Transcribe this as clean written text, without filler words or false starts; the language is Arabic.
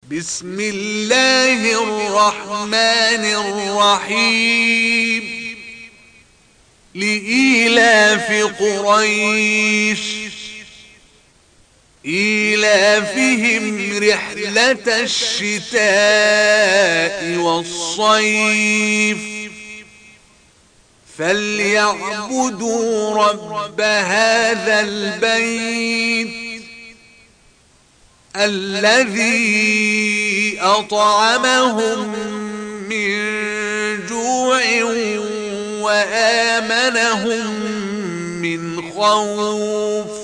بسم الله الرحمن الرحيم. لإيلاف قريش إيلافهم رحلة الشتاء والصيف فليعبدوا رب هذا البيت الذي أطعمهم من جوع وآمنهم من خوف.